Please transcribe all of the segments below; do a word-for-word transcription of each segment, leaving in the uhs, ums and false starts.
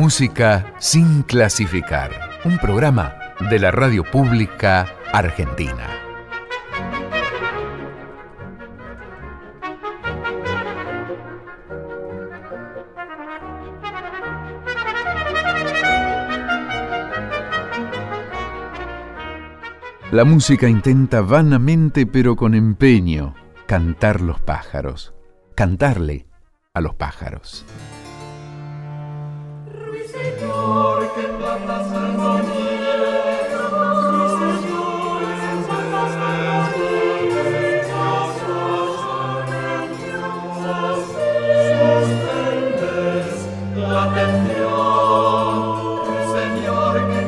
Música sin clasificar. Un programa de la Radio Pública Argentina. La música intenta vanamente, pero con empeño, cantar los pájaros, cantarle a los pájaros. Ruiseñor, que plantas armonía, ruiseñor, en plantas armonía, sostentes la atención, ruiseñor, que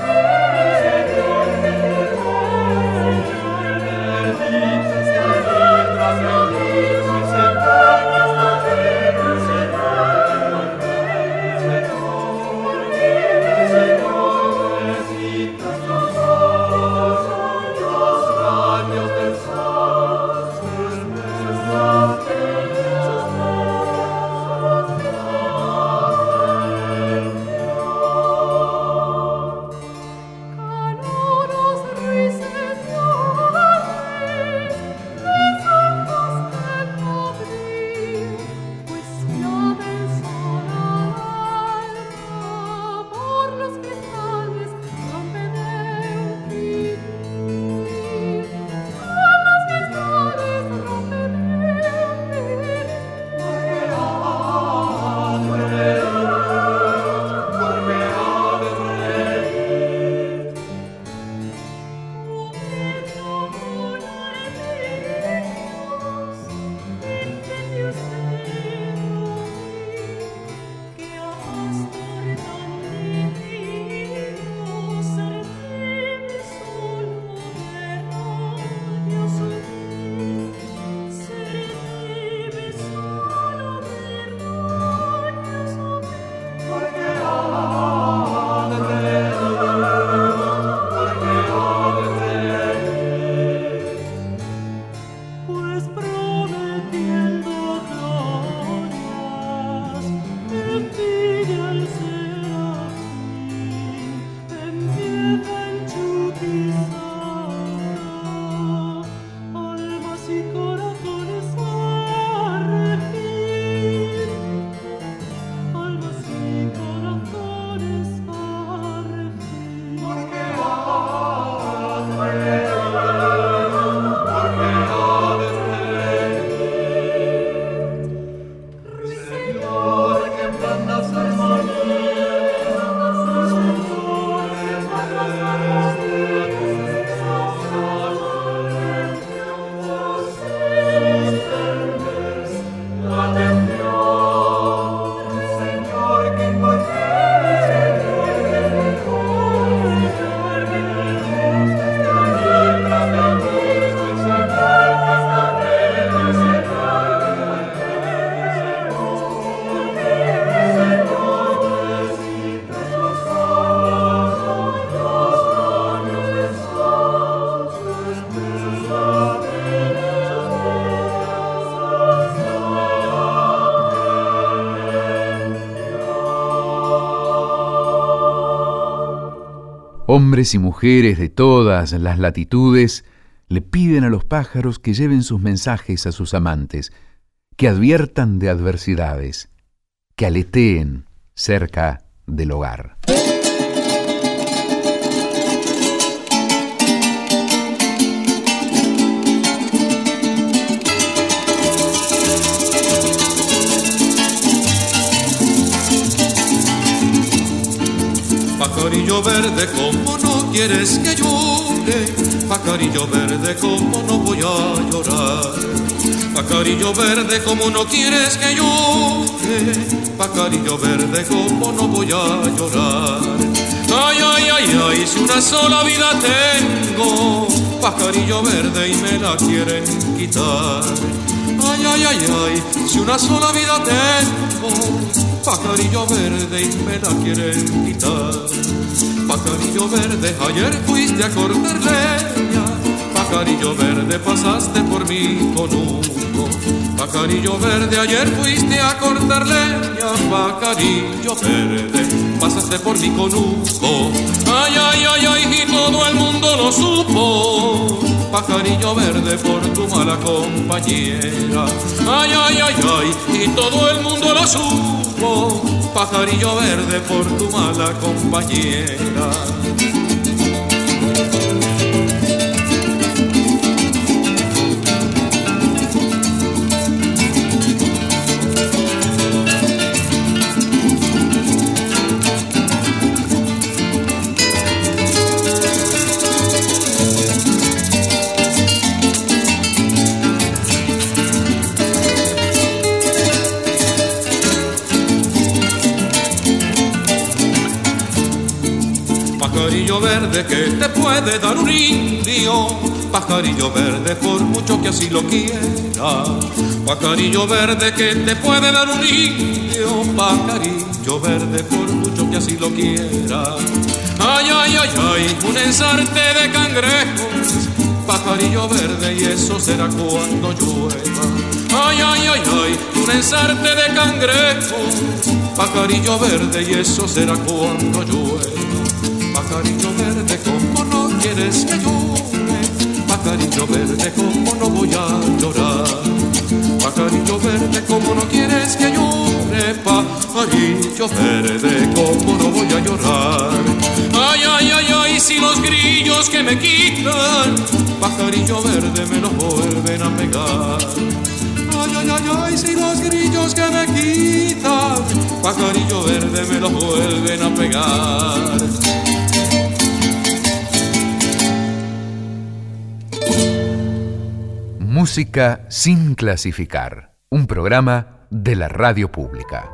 hombres y mujeres de todas las latitudes le piden a los pájaros que lleven sus mensajes a sus amantes, que adviertan de adversidades, que aleteen cerca del hogar. Pajarillo verde, ¿cómo no quieres que llore? Pajarillo verde, ¿cómo no voy a llorar? Pajarillo verde, ¿cómo no quieres que llore? Pajarillo verde, ¿cómo no voy a llorar? Ay, ay, ay, ay, si una sola vida tengo, pajarillo verde, y me la quieren quitar. Ay, ay, ay, ay, si una sola vida tengo, pajarillo verde, y me la quieren quitar. Pajarillo verde, ayer fuiste a cortar leña, pajarillo verde, pasaste por mí con humo. Pajarillo verde, ayer fuiste a cortar leña, pajarillo verde, pasaste por mi conuco. Ay, ay, ay, ay, y todo el mundo lo supo. Pajarillo verde, por tu mala compañera. Ay, ay, ay, ay, y todo el mundo lo supo. Pajarillo verde, por tu mala compañera. Pajarillo verde, que te puede dar un indio. Pajarillo verde, por mucho que así lo quiera. Pajarillo verde, que te puede dar un indio. Pajarillo verde, por mucho que así lo quiera. Ay, ay, ay, ay, un ensarte de cangrejos. Pajarillo verde, y eso será cuando llueva. Ay, ay, ay, ay, un ensarte de cangrejos. Pajarillo verde, y eso será cuando llueva. Pajarillo verde, ¿cómo no quieres que llore? Pajarillo verde, ¿cómo no voy a llorar? Pajarillo verde, ¿cómo no quieres que llore? Pajarillo verde, ¿cómo no voy a llorar? Ay, ay, ay, ay, si los grillos que me quitan, pajarillo verde, me los vuelven a pegar. Ay, ay, ay, ay, si los grillos que me quitan, pajarillo verde, me los vuelven a pegar. Música sin clasificar, un programa de la radio pública.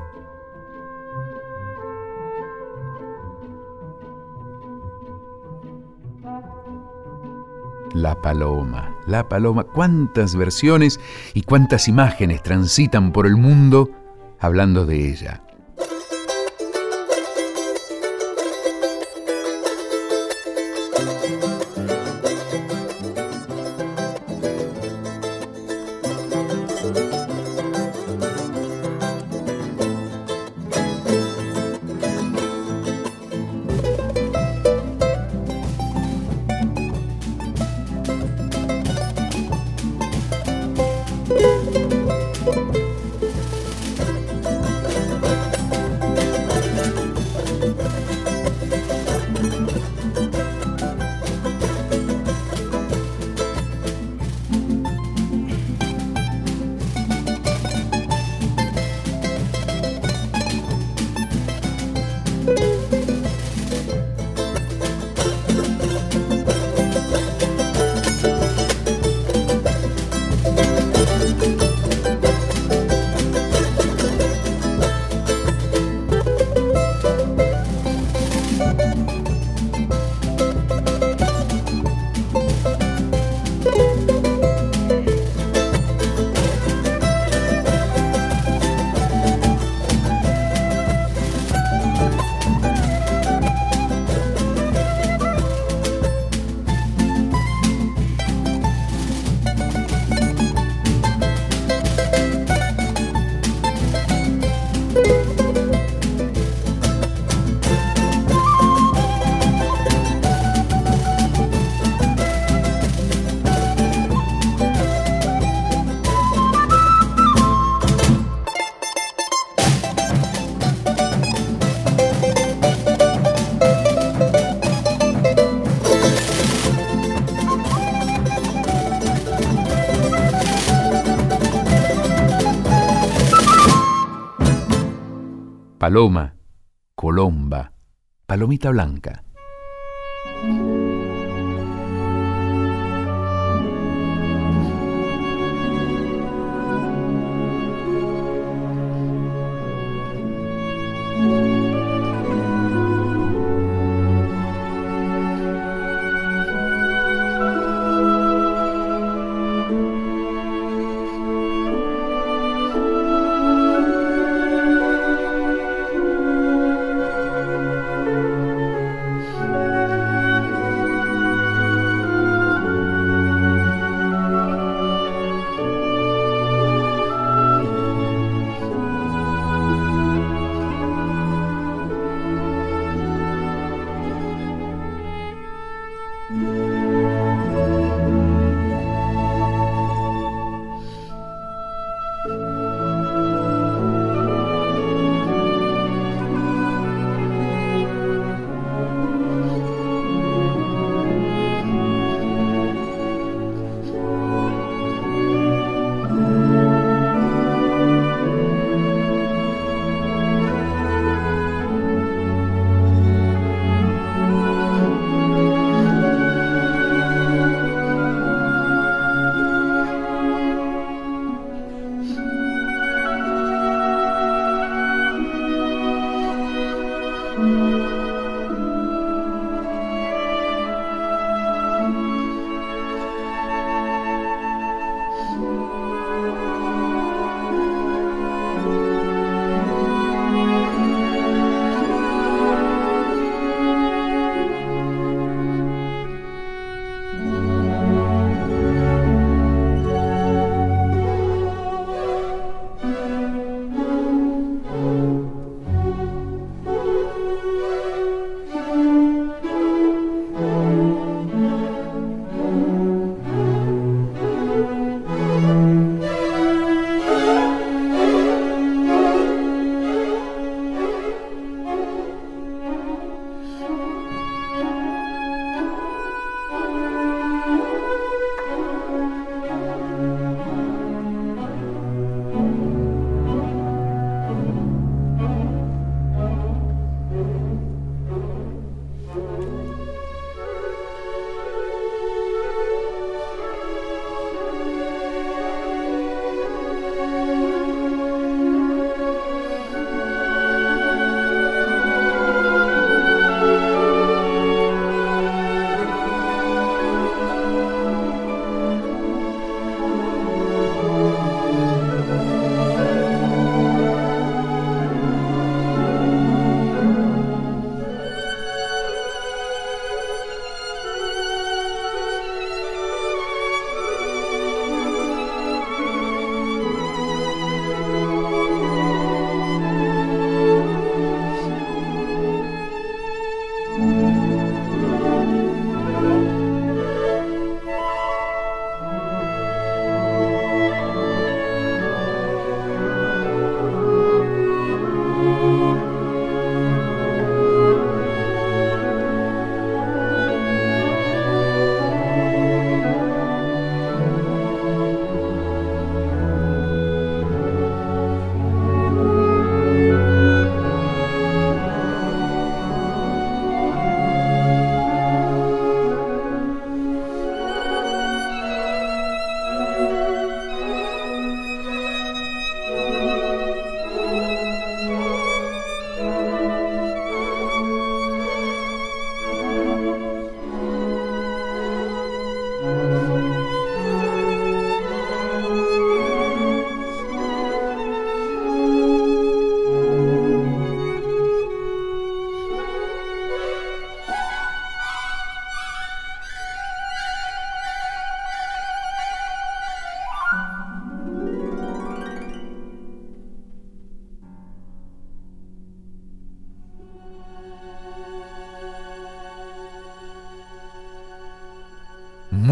La paloma, la paloma, cuántas versiones y cuántas imágenes transitan por el mundo hablando de ella. Paloma, colomba, palomita blanca.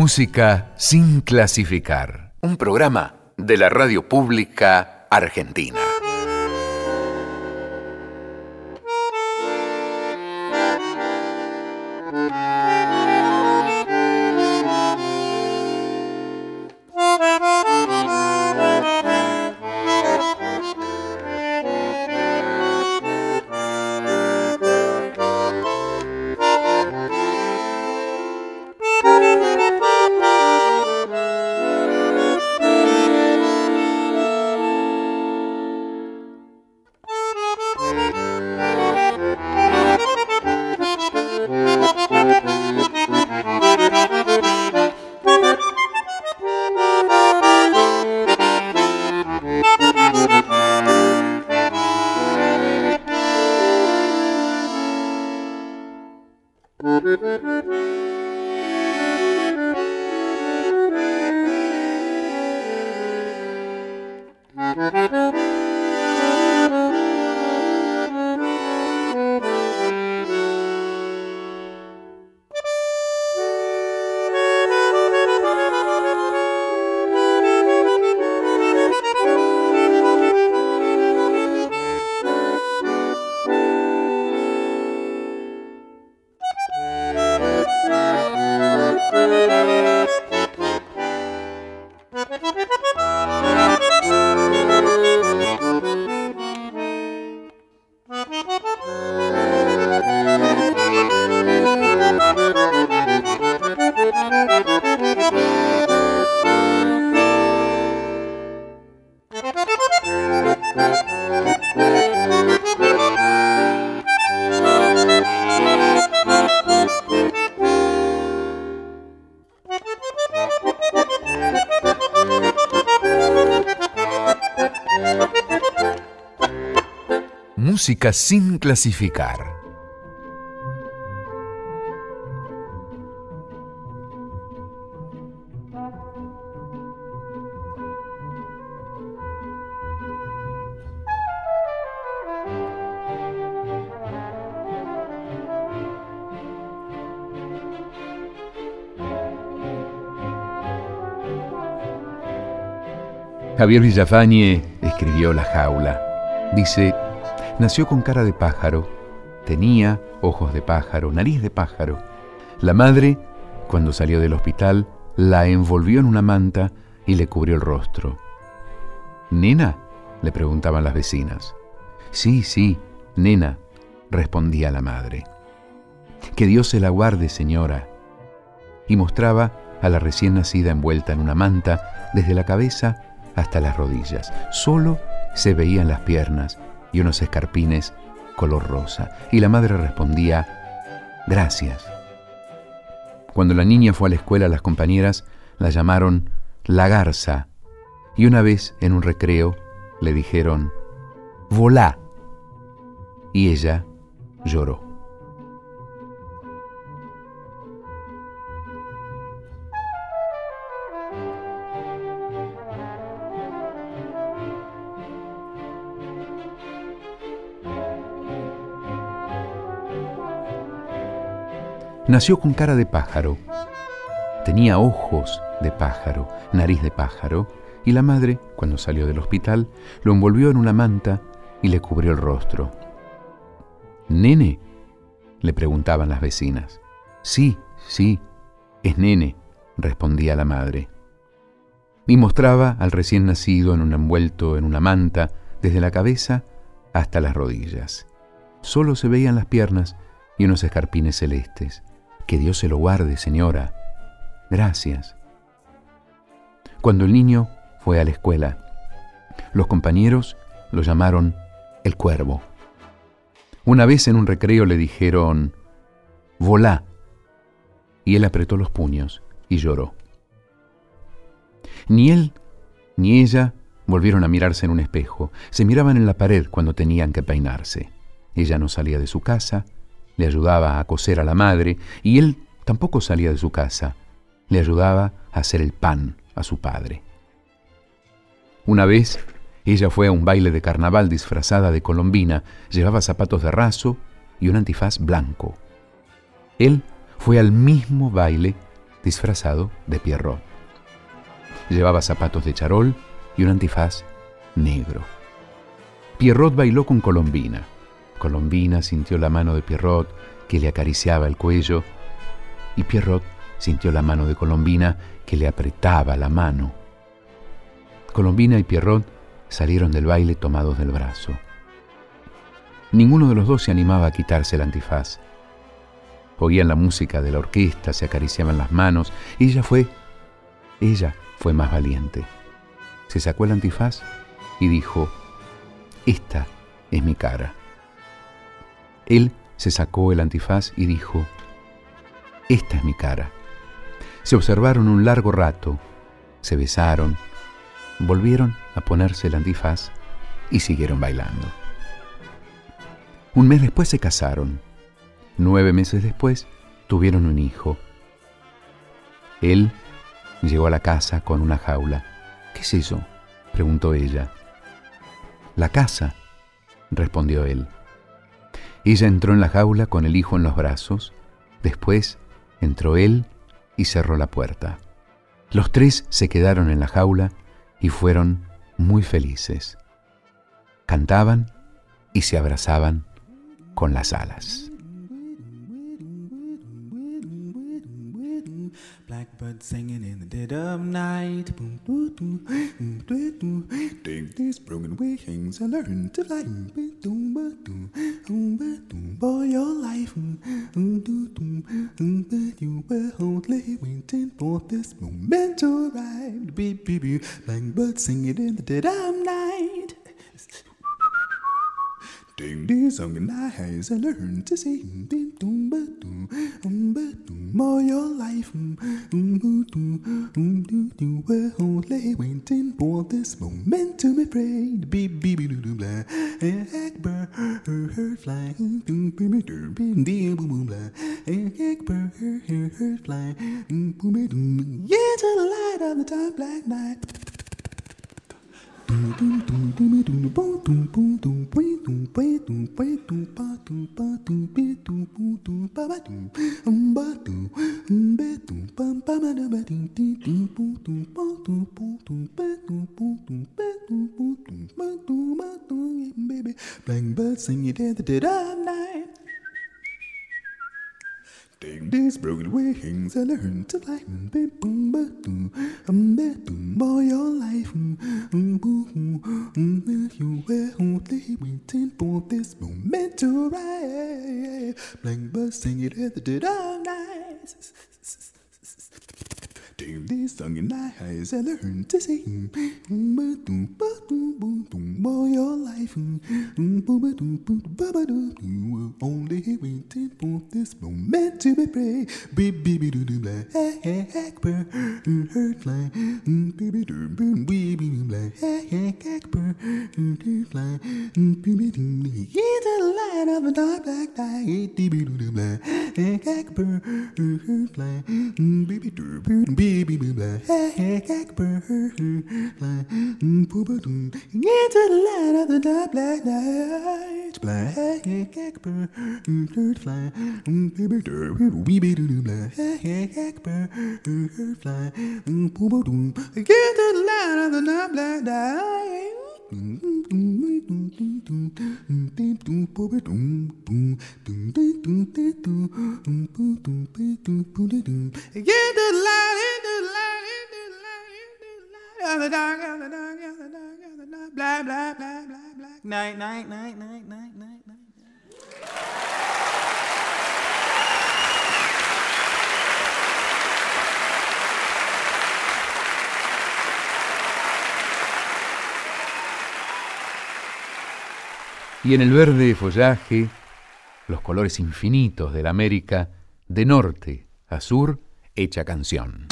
Música sin clasificar. Un programa de la radio pública argentina. Música sin clasificar. Javier Villafañe escribió La jaula. Dice: nació con cara de pájaro, tenía ojos de pájaro, nariz de pájaro. La madre, cuando salió del hospital, la envolvió en una manta y le cubrió el rostro. ¿Nena?, le preguntaban las vecinas. Sí, sí, nena, respondía la madre. Que Dios se la guarde, señora. Y mostraba a la recién nacida envuelta en una manta desde la cabeza hasta las rodillas. Solo se veían las piernas y unos escarpines color rosa. Y la madre respondía: gracias. Cuando la niña fue a la escuela, las compañeras la llamaron la garza, y una vez en un recreo le dijeron: volá. Y ella lloró. Nació con cara de pájaro, tenía ojos de pájaro, nariz de pájaro, y la madre, cuando salió del hospital, lo envolvió en una manta y le cubrió el rostro. ¿Nene?, le preguntaban las vecinas. Sí, sí, es nene, respondía la madre. Y mostraba al recién nacido en un envuelto en una manta desde la cabeza hasta las rodillas. Solo se veían las piernas y unos escarpines celestes. Que Dios se lo guarde, señora. Gracias. Cuando el niño fue a la escuela, los compañeros lo llamaron el cuervo. Una vez en un recreo le dijeron: volá. Y él apretó los puños y lloró. Ni él ni ella volvieron a mirarse en un espejo. Se miraban en la pared cuando tenían que peinarse. Ella no salía de su casa, le ayudaba a coser a la madre, y él tampoco salía de su casa, le ayudaba a hacer el pan a su padre. Una vez, ella fue a un baile de carnaval disfrazada de colombina, llevaba zapatos de raso y un antifaz blanco. Él fue al mismo baile disfrazado de Pierrot. Llevaba zapatos de charol y un antifaz negro. Pierrot bailó con Colombina. Colombina sintió la mano de Pierrot que le acariciaba el cuello y Pierrot sintió la mano de Colombina que le apretaba la mano. Colombina y Pierrot salieron del baile tomados del brazo. Ninguno de los dos se animaba a quitarse el antifaz. Oían la música de la orquesta, se acariciaban las manos. Ella fue, ella fue más valiente. Se sacó el antifaz y dijo: esta es mi cara. Él se sacó el antifaz y dijo: esta es mi cara. Se observaron un largo rato, se besaron, volvieron a ponerse el antifaz y siguieron bailando. Un mes después se casaron. Nueve meses después tuvieron un hijo. Él llegó a la casa con una jaula. ¿Qué es eso?, preguntó ella. La casa, respondió él. Ella entró en la jaula con el hijo en los brazos. Después entró él y cerró la puerta. Los tres se quedaron en la jaula y fueron muy felices. Cantaban y se abrazaban con las alas. Blackbird singing in the dead of night. Boom, doo, doo, boom, doo, doo. Take these broken wings and learn to fly. Boom, boom, boom, boom, boom. For your life, boom, boom, boom, boom, boom. You were only waiting for this moment to arrive. Beep, beep, beep. Blackbird singing in the dead of night. Ding these song and eyes and learn to sing. Ding dong ba doo, um ba doo. More your life, um um doo, um doo doo. We're only waiting for this moment to be prayed. Beep beep doo doo blah. Blackbird, her her flying. Boom boom doo boom doo boom boom blah. Blackbird, her her her flying. Boom boom doo. Yeah, to the light of the dark black night. Blackbird singing in the dead of night. Take these broken wings and learn to fly. Boom, boom, boom, boom, boom. All your life, boom, boom, boom. You were only waiting for this moment to arrive. Blackbird singing in the dead of night. Take these singing eyes and learn to sing. Boom, boom, boom, boom, boom. All your life, boom, boom, boom, boom, boom. You were only waiting for this moment to be prayed. Beep, beep, doo, doo, blah. Blackbird, her fly. Beep, doo, boom, beep, beep, blah. Blackbird, her fly. Beep, doo, into the light of the dark black night. Beep, doo, doo, blah. Blackbird, her fly. Beep, doo, boom, beep, beep, blah. Blackbird, her fly. Into the light of the dark black night. Blackbird, her fly. Baby, baby, doo, blah. Blackbird, her fly. Get to the light of the dark black night. Get to the light, into the light, into the light, of the dark, of the dark, of the dark, of the dark, blah, blah, blah, blah, blah. Night, night, night, night, night, night, night. Y en el verde follaje, los colores infinitos de la América, de norte a sur, hecha canción.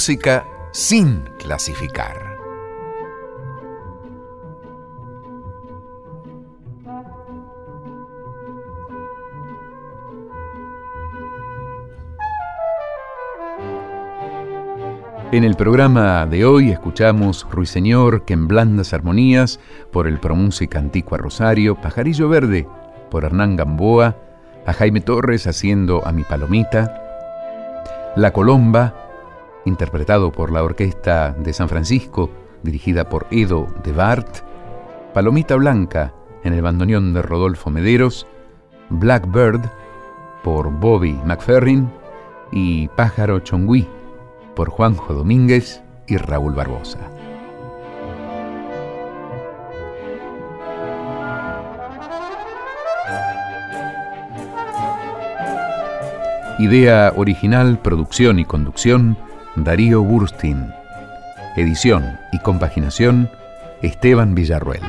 Música sin clasificar. En el programa de hoy escuchamos Ruiseñor que en blandas armonías por el Promúsica Antigua Rosario, Pajarillo Verde por Hernán Gamboa, a Jaime Torres haciendo A mi Palomita, La Colomba, interpretado por la Orquesta de San Francisco, dirigida por Edo de Bart, Palomita Blanca en el bandoneón de Rodolfo Mederos, Blackbird por Bobby McFerrin y Pájaro Chongüí por Juanjo Domínguez y Raúl Barbosa. Idea original, producción y conducción, Darío Burstin. Edición y compaginación, Esteban Villarruel.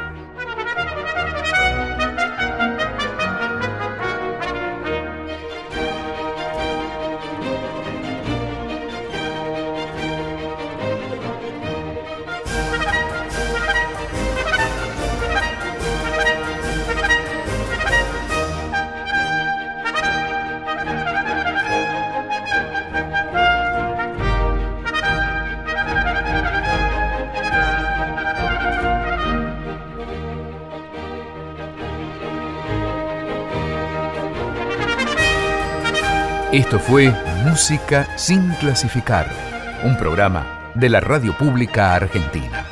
Esto fue Música sin clasificar, un programa de la Radio Pública Argentina.